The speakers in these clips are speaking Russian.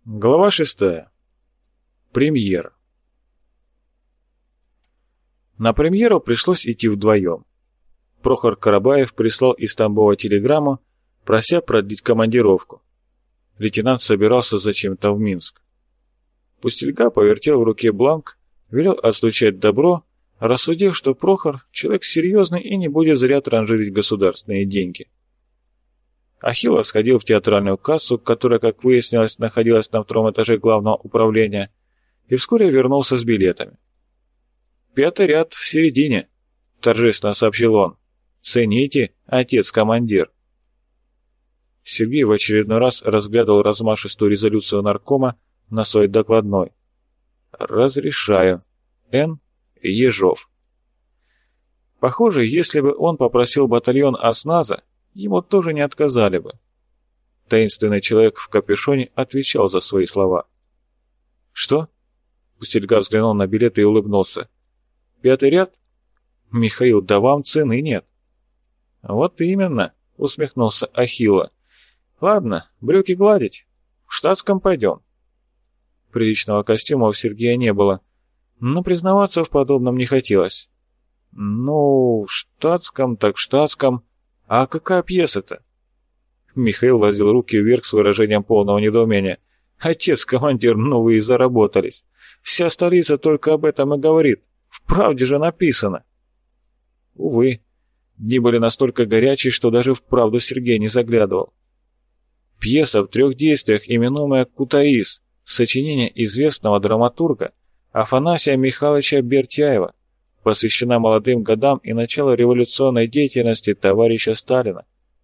Глава 6. Премьера. На премьеру пришлось идти вдвоем. Прохор Карабаев прислал из Тамбова телеграмму, прося продлить командировку. Лейтенант собирался зачем-то в Минск. Пустельга повертел в руке бланк, велел отстучать добро, рассудив, что Прохор — человек серьезный и не будет зря транжирить государственные деньги. Ахилла сходил в театральную кассу, которая, как выяснилось, находилась на втором этаже главного управления, и вскоре вернулся с билетами. «Пятый ряд в середине», — торжественно сообщил он. «Цените, отец-командир». Сергей в очередной раз разглядывал размашистую резолюцию наркома на своей докладной. «Разрешаю. Н. Ежов». Похоже, если бы он попросил батальон осназа, ему тоже не отказали бы. Таинственный человек в капюшоне отвечал за свои слова. «Что?» Пустельга взглянул на билеты и улыбнулся. «Пятый ряд? Михаил, да вам цены нет». «Вот именно», — усмехнулся Ахилла. «Ладно, брюки гладить. В штатском пойдем». Приличного костюма у Сергея не было, но признаваться в подобном не хотелось. «Ну, в штатском так в штатском. А какая пьеса-то?» Михаил возил руки вверх с выражением полного недоумения. «Отец-командир, ну вы и заработались. Вся столица только об этом и говорит. В правде же написано». Увы, дни были настолько горячие, что даже в правду Сергей не заглядывал. Пьеса в 3 действиях, именуемая «Кутаис», сочинение известного драматурга Афанасия Михайловича Бертяева, посвящена молодым годам и началу революционной деятельности товарища Сталина.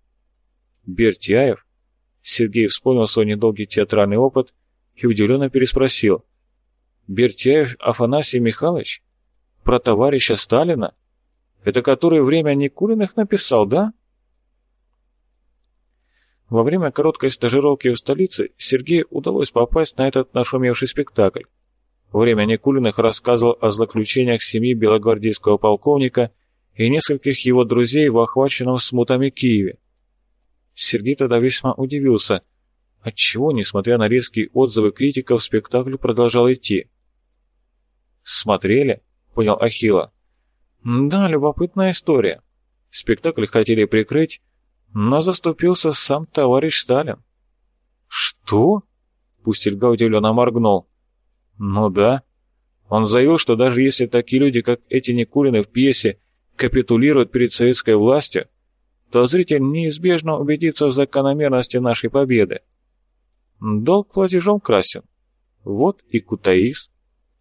Бертяев? Сергей вспомнил свой недолгий театральный опыт и удивленно переспросил. Бертяев Афанасий Михайлович? Про товарища Сталина? Это который «Время Никулиных» написал, да? Во время короткой стажировки в столице Сергею удалось попасть на этот нашумевший спектакль. «Время Никулиных» рассказывал о злоключениях семьи белогвардейского полковника и нескольких его друзей в охваченном смутами Киеве. Сергей тогда весьма удивился, отчего, несмотря на резкие отзывы критиков, спектакль продолжал идти. «Смотрели?» — понял Ахилла. «Да, любопытная история. Спектакль хотели прикрыть, но заступился сам товарищ Сталин». «Что?» — Пустельга удивленно моргнул. «Ну да. Он заявил, что даже если такие люди, как эти Никулины в пьесе, капитулируют перед советской властью, то зритель неизбежно убедится в закономерности нашей победы. Долг платежом красен. Вот и Кутаис».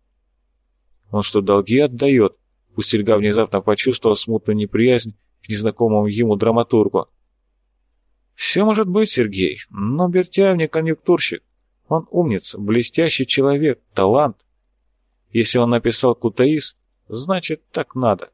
«Он что, долги отдает?» Пустельга внезапно почувствовал смутную неприязнь к незнакомому ему драматургу. «Все может быть, Сергей, но Бертяев не конъюнктурщик. Он умница, блестящий человек, талант. Если он написал Кутаис, значит, так надо».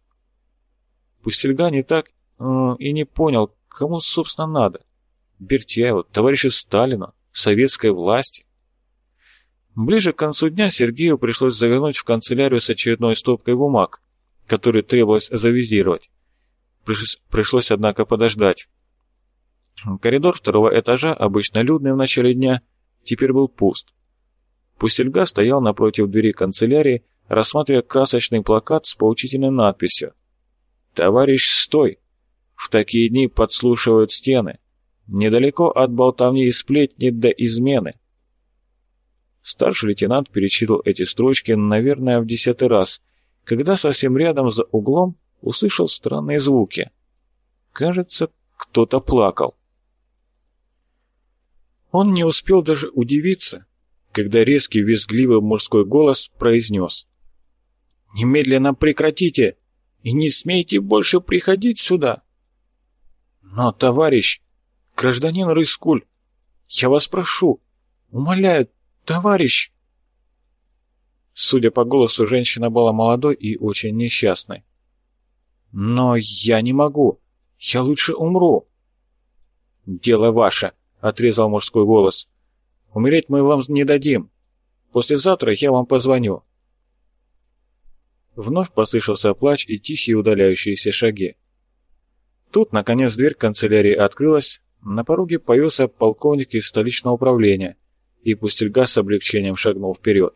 Пустельга не так и не понял, кому, собственно, надо. Бертяеву, товарищу Сталину, советской власти. Ближе к концу дня Сергею пришлось завернуть в канцелярию с очередной стопкой бумаг, которые требовалось завизировать. Пришлось, однако, подождать. Коридор 2-го этажа, обычно людный в начале дня, теперь был пуст. Пустельга стоял напротив двери канцелярии, рассматривая красочный плакат с поучительной надписью: «Товарищ, стой! В такие дни подслушивают стены. Недалеко от болтовни и сплетни до измены». Старший лейтенант перечитал эти строчки, наверное, в 10-й раз, когда совсем рядом за углом услышал странные звуки. Кажется, кто-то плакал. Он не успел даже удивиться, когда резкий визгливый мужской голос произнес: «Немедленно прекратите и не смейте больше приходить сюда!» «Но, товарищ, гражданин Рыскуль, я вас прошу, умоляю, товарищ!» Судя по голосу, женщина была молодой и очень несчастной. «Но я не могу, я лучше умру!» «Дело ваше!» — отрезал мужской голос. «Умереть мы вам не дадим. Послезавтра я вам позвоню». Вновь послышался плач и тихие удаляющиеся шаги. Тут, наконец, дверь канцелярии открылась, на пороге появился полковник из столичного управления и Пустельга с облегчением шагнул вперед.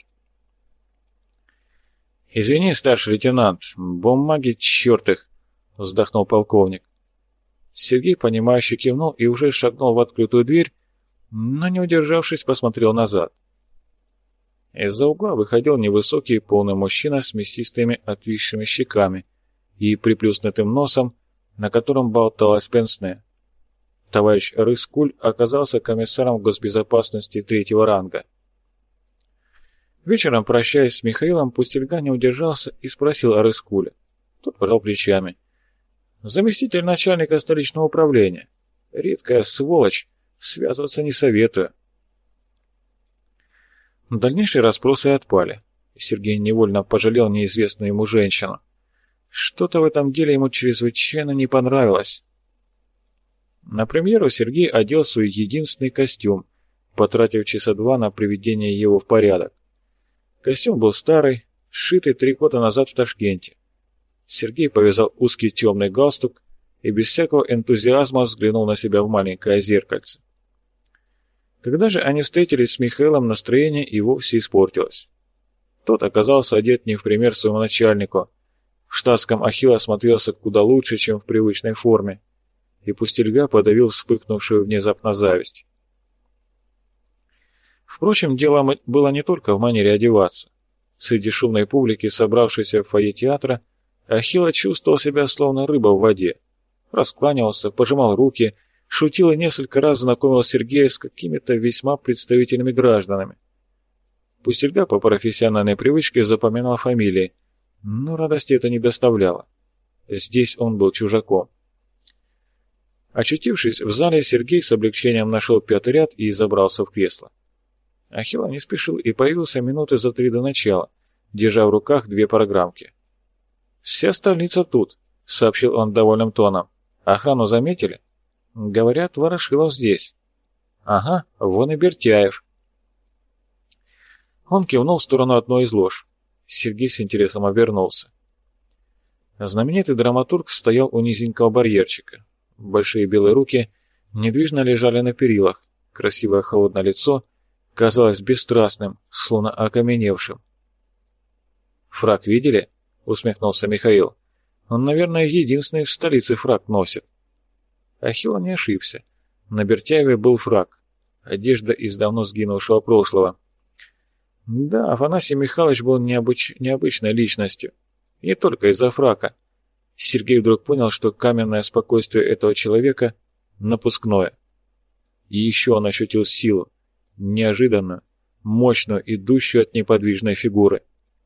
«Извини, старший лейтенант, бумаги чертых!» — вздохнул полковник. Сергей, понимающе кивнул и уже шагнул в открытую дверь, но, не удержавшись, посмотрел назад. Из-за угла выходил невысокий полный мужчина с мясистыми отвисшими щеками и приплюснутым носом, на котором болталась пенсне. Товарищ Рыскуль оказался комиссаром госбезопасности 3-го ранга. Вечером, прощаясь с Михаилом, Пустельга не удержался и спросил о Рыскуле. Тот пожал плечами. «Заместитель начальника столичного управления. Редкая сволочь, связываться не советую». Дальнейшие расспросы отпали. Сергей невольно пожалел неизвестную ему женщину. Что-то в этом деле ему чрезвычайно не понравилось. На премьеру Сергей одел свой единственный костюм, потратив часа 2 на приведение его в порядок. Костюм был старый, сшитый 3 года назад в Ташкенте. Сергей повязал узкий темный галстук и без всякого энтузиазма взглянул на себя в маленькое зеркальце. Когда же они встретились с Михаилом, настроение и вовсе испортилось. Тот оказался одет не в пример своему начальнику. В штатском Ахилла смотрелся куда лучше, чем в привычной форме, и Пустельга подавил вспыхнувшую внезапно зависть. Впрочем, дело было не только в манере одеваться. Среди шумной публики, собравшейся в фойе театра, Ахилла чувствовал себя словно рыба в воде. Раскланивался, пожимал руки, шутил и несколько раз знакомил Сергея с какими-то весьма представительными гражданами. Пустельга по профессиональной привычке запоминал фамилии, но радости это не доставляло. Здесь он был чужаком. Очутившись в зале, Сергей с облегчением нашел 5-й ряд и забрался в кресло. Ахилла не спешил и появился минуты за 3 до начала, держа в руках 2 программки. «Вся столица тут», — сообщил он довольным тоном. «Охрану заметили?» «Говорят, Ворошилов здесь». «Ага, вон и Бертяев». Он кивнул в сторону одной из лож. Сергей с интересом обернулся. Знаменитый драматург стоял у низенького барьерчика. Большие белые руки недвижно лежали на перилах. Красивое холодное лицо казалось бесстрастным, словно окаменевшим. «Фрак видели?» — усмехнулся Михаил. «Он, наверное, единственный в столице фрак носит». Ахилла не ошибся. На Бертяеве был фрак. Одежда из давно сгинувшего прошлого. Да, Афанасий Михайлович был необычной личностью. И не только из-за фрака. Сергей вдруг понял, что каменное спокойствие этого человека напускное. И еще он ощутил силу, неожиданную, мощную, идущую от неподвижной фигуры.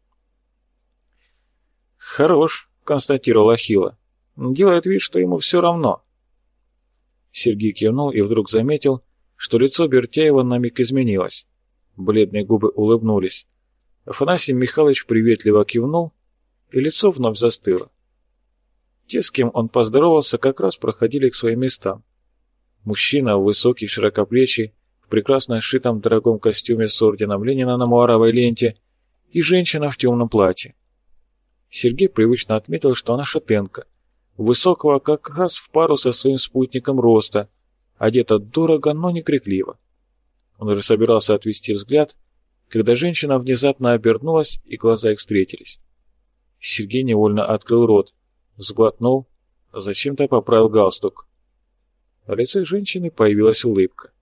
«Хорош», — констатировал Ахилла. «Делает вид, что ему все равно». Сергей кивнул и вдруг заметил, что лицо Бертяева на миг изменилось. Бледные губы улыбнулись. Афанасий Михайлович приветливо кивнул, и лицо вновь застыло. Те, с кем он поздоровался, как раз проходили к своим местам. Мужчина, высокий, широкоплечий, в прекрасно сшитом дорогом костюме с орденом Ленина на муаровой ленте, и женщина в темном платье. Сергей привычно отметил, что она шатенка, высокого как раз в пару со своим спутником роста, одета дорого, но не крикливо. Он уже собирался отвести взгляд, когда женщина внезапно обернулась, и глаза их встретились. Сергей невольно открыл рот, сглотнул, зачем-то поправил галстук. На лице женщины появилась улыбка.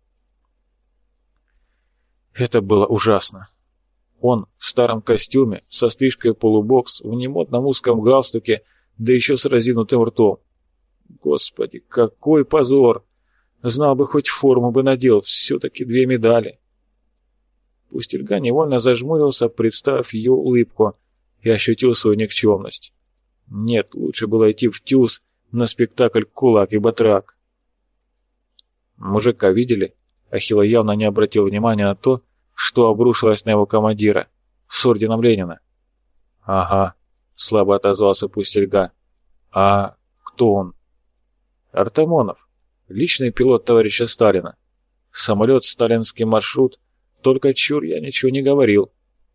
Это было ужасно. Он в старом костюме, со стрижкой полубокс, в немодном узком галстуке, да еще с разинутым ртом. Господи, какой позор! Знал бы, хоть форму бы надел, все-таки 2 медали. Пустельга невольно зажмурился, представив ее улыбку, и ощутил свою никчемность. Нет, лучше было идти в ТЮЗ на спектакль «Кулак и батрак». Мужика видели? Ахилла явно не обратил внимания на то, что обрушилось на его командира с орденом Ленина. «Ага», — слабо отозвался Пустельга. «А кто он?» «Артамонов. Личный пилот товарища Сталина. Самолет, сталинский маршрут, только чур я ничего не говорил».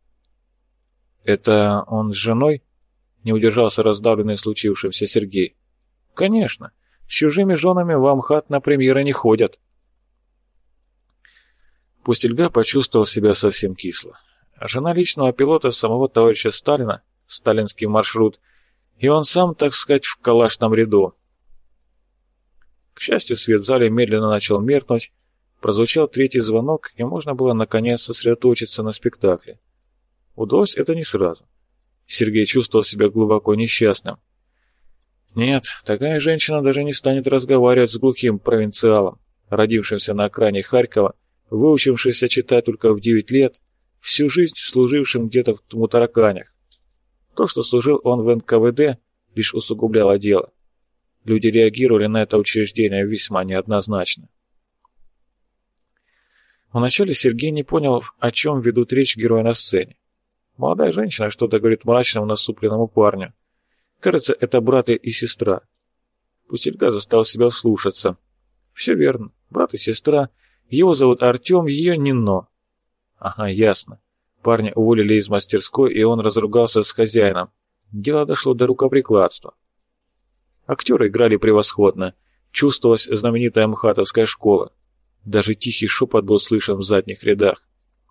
«Это он с женой?» — не удержался раздавленный случившимся Сергей. «Конечно. С чужими женами в Амхат на премьеры не ходят». Пустельга почувствовал себя совсем кисло. Жена личного пилота самого товарища Сталина, сталинский маршрут, и он сам, так сказать, в калашном ряду. К счастью, свет в зале медленно начал меркнуть, прозвучал третий звонок, и можно было наконец сосредоточиться на спектакле. Удалось это не сразу. Сергей чувствовал себя глубоко несчастным. Нет, такая женщина даже не станет разговаривать с глухим провинциалом, родившимся на окраине Харькова, выучившимся читать только в 9 лет, всю жизнь служившим где-то в Мутараканях. То, что служил он в НКВД, лишь усугубляло дело. Люди реагировали на это учреждение весьма неоднозначно. Вначале Сергей не понял, о чем ведут речь герои на сцене. Молодая женщина что-то говорит мрачному насупленному парню. Кажется, это брат и сестра. Пустельга заставил себя вслушаться. Все верно, брат и сестра. Его зовут Артем, ее Нино. Ага, ясно. Парня уволили из мастерской, и он разругался с хозяином. Дело дошло до рукоприкладства. Актеры играли превосходно. Чувствовалась знаменитая МХАТовская школа. Даже тихий шепот был слышен в задних рядах.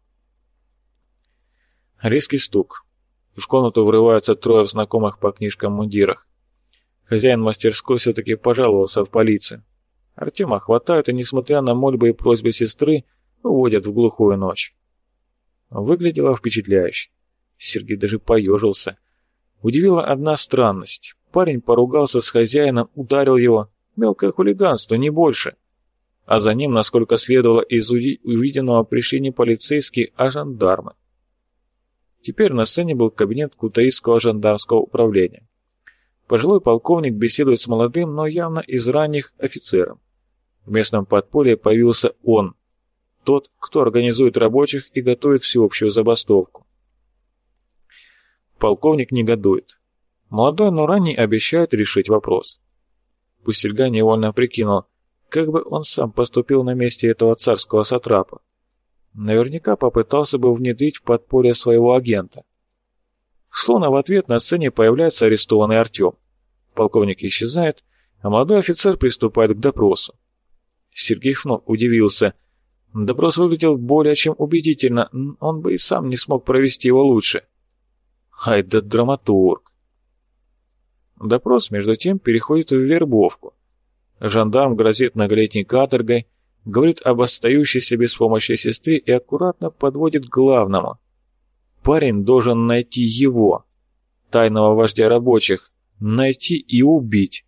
Резкий стук. В комнату врываются трое знакомых по книжкам мундирах. Хозяин мастерской все-таки пожаловался в полицию. Артема хватают и, несмотря на мольбы и просьбы сестры, уводят в глухую ночь. Выглядело впечатляюще. Сергей даже поежился. Удивила одна странность. Парень поругался с хозяином, ударил его. Мелкое хулиганство, не больше. А за ним, насколько следовало из увиденного, пришли не полицейские, а жандармы. Теперь на сцене был кабинет Кутаисского жандармского управления. Пожилой полковник беседует с молодым, но явно из ранних офицером. В местном подполье появился он, тот, кто организует рабочих и готовит всеобщую забастовку. Полковник негодует. Молодой, но ранний обещает решить вопрос. Пустельга невольно прикинул, как бы он сам поступил на месте этого царского сатрапа. Наверняка попытался бы внедрить в подполье своего агента. Словно в ответ на сцене появляется арестованный Артем. Полковник исчезает, а молодой офицер приступает к допросу. Сергей вновь удивился. Допрос выглядел более чем убедительно, он бы и сам не смог провести его лучше. Ай да драматург. Допрос, между тем, переходит в вербовку. Жандарм грозит многолетней каторгой, говорит об остающейся без помощи сестре и аккуратно подводит к главному. Парень должен найти его, тайного вождя рабочих, найти и убить.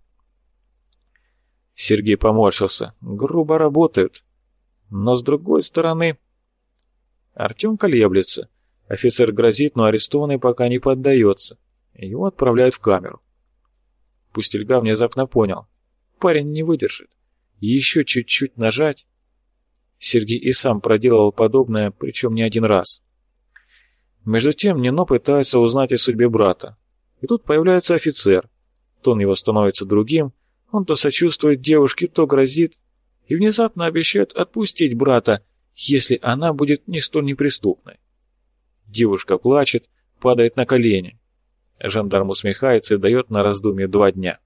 Сергей поморщился. Грубо работают. Но с другой стороны... Артем колеблется. Офицер грозит, но арестованный пока не поддается. Его отправляют в камеру. Пустельга внезапно понял. Парень не выдержит. Еще чуть-чуть нажать. Сергей и сам проделывал подобное, причем не один раз. Между тем Нино пытается узнать о судьбе брата. И тут появляется офицер. Тон его становится другим. Он то сочувствует девушке, то грозит. И внезапно обещает отпустить брата, если она будет не столь неприступной. Девушка плачет, падает на колени. Жандарм усмехается и дает на раздумье 2 дня.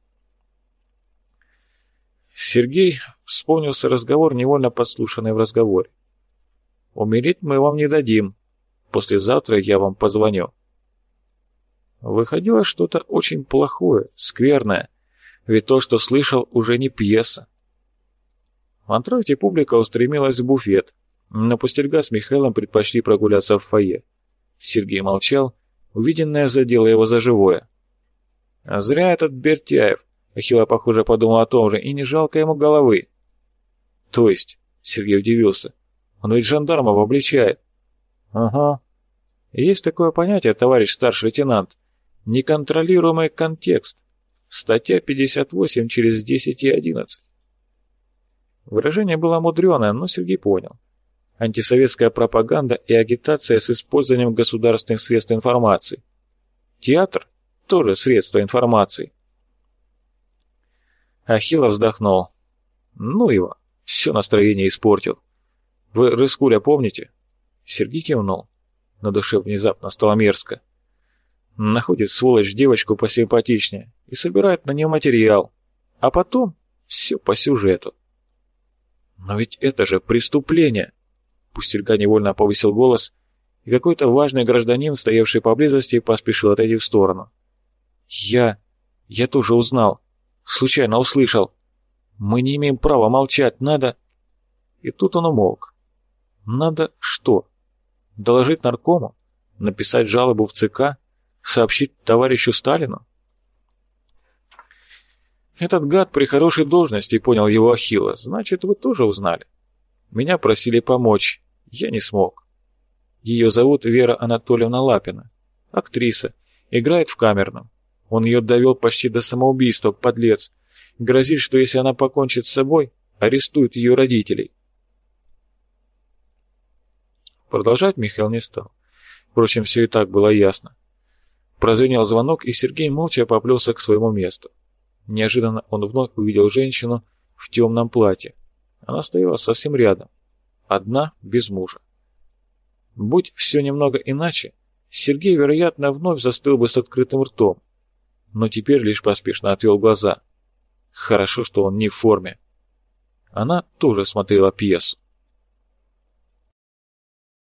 Сергей вспомнился разговор, невольно подслушанный в разговоре. «Умереть мы вам не дадим. Послезавтра я вам позвоню». Выходило что-то очень плохое, скверное, ведь то, что слышал, уже не пьеса. В антракте публика устремилась в буфет, но Пустельга с Михаилом предпочли прогуляться в фойе. Сергей молчал, увиденное задело его за живое. А зря этот Бертяев. Ахилла, похоже, подумал о том же, и не жалко ему головы. То есть, Сергей удивился, он ведь жандармов обличает. Ага. Есть такое понятие, товарищ старший лейтенант, неконтролируемый контекст. Статья 58 через 10 и 11. Выражение было мудреное, но Сергей понял. Антисоветская пропаганда и агитация с использованием государственных средств информации. Театр – тоже средство информации. Ахилла вздохнул. Ну его, все настроение испортил. Вы Рыскуля помните? Сергей кивнул. На душе внезапно стало мерзко. Находит сволочь девочку посимпатичнее и собирает на нее материал. А потом все по сюжету. Но ведь это же преступление. Пустельга невольно повысил голос, и какой-то важный гражданин, стоявший поблизости, поспешил отойти в сторону. Я тоже узнал. Случайно услышал. Мы не имеем права молчать, надо...» И тут он умолк. «Надо что? Доложить наркому? Написать жалобу в ЦК? Сообщить товарищу Сталину?» «Этот гад при хорошей должности, понял его Ахилла. Значит, вы тоже узнали. Меня просили помочь. Я не смог. Ее зовут Вера Анатольевна Лапина. Актриса. Играет в камерном. Он ее довел почти до самоубийства, подлец. Грозит, что если она покончит с собой, арестует ее родителей». Продолжать Михаил не стал. Впрочем, все и так было ясно. Прозвенел звонок, и Сергей молча поплелся к своему месту. Неожиданно он вновь увидел женщину в темном платье. Она стояла совсем рядом. Одна, без мужа. Будь все немного иначе, Сергей, вероятно, вновь застыл бы с открытым ртом. Но теперь лишь поспешно отвел глаза. Хорошо, что он не в форме. Она тоже смотрела пьесу.